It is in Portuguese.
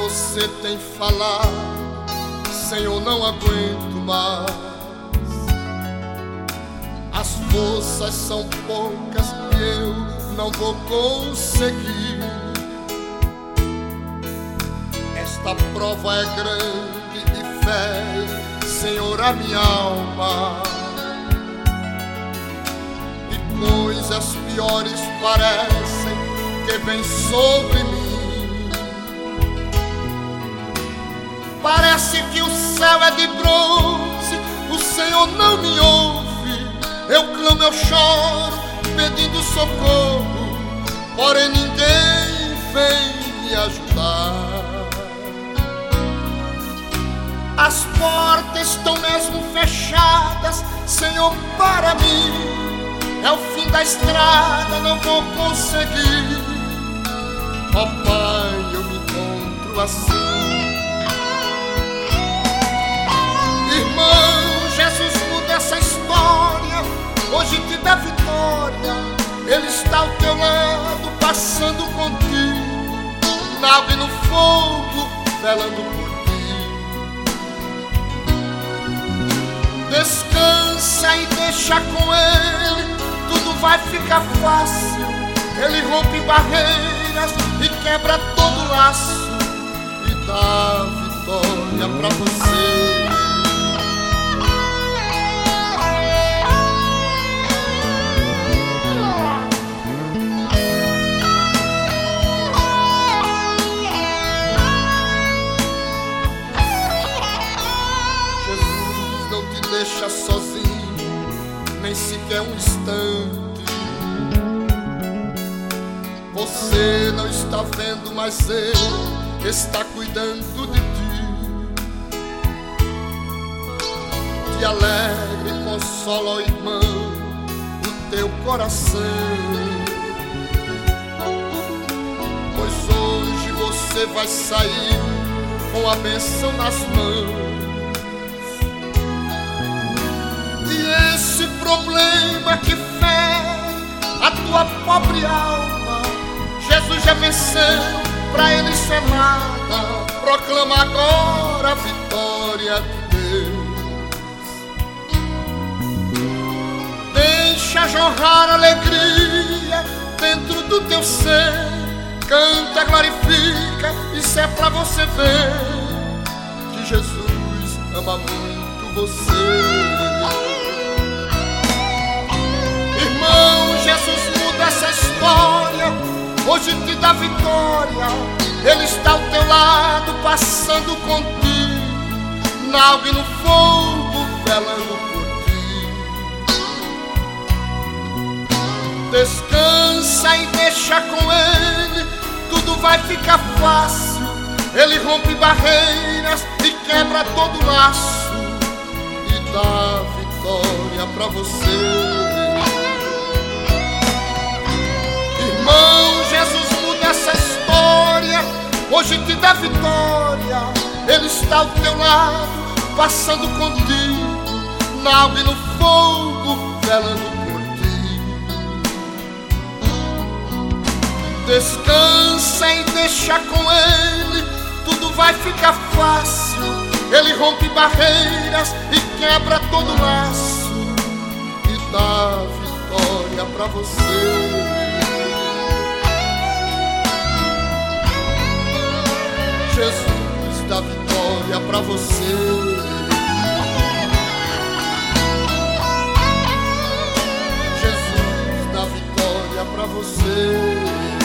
você tem falado, Senhor, não aguento mais. As forças são poucas e eu não vou conseguir. Esta prova é grande e fere, Senhor, a minha alma. E coisas piores parecem que vêm sobre mim. Parece que o céu é de bronze, o Senhor não me ouve. Eu clamo, eu choro, pedindo socorro, porém ninguém vem me ajudar. As portas estão mesmo fechadas, Senhor, para mim. É o fim da estrada, não vou conseguir. Ó Pai, eu me encontro assim. Irmão, Jesus muda essa história, hoje te dá vitória. Ele está ao teu lado, passando contigo, na água e no fogo, velando por ti. Descansa e deixa com Ele, tudo vai ficar fácil. Ele rompe barreiras e quebra todo laço e dá vitória pra você. Jesus não te deixa sozinho, nem sequer um instante. Você não está vendo, mas Ele está cuidando de ti. Te alegra e consola, ó irmão, o teu coração. Pois hoje você vai sair com a bênção nas mãos. E esse problema que fere a tua pobre alma, Jesus já venceu, pra Ele isso é nada. Proclama agora a vitória de Deus. Deixa jorrar alegria dentro do teu ser. Canta, glorifica, isso é pra você ver que Jesus ama muito você. Irmão, Jesus muda essa história, hoje te dá vitória. Ele está ao teu lado, passando contigo, na água e no fogo, velando por ti. Descansa e deixa com Ele, tudo vai ficar fácil. Ele rompe barreiras e quebra todo laço e dá vitória pra você. Irmão, Jesus muda essa história, hoje te dá vitória. Ele está ao teu lado, passando contigo, na água e no fogo, velando por ti. Descansa e deixa com Ele, tudo vai ficar fácil. Ele rompe barreiras e quebra todo laço e dá vitória pra você. Jesus dá vitória pra você. Jesus dá vitória pra você.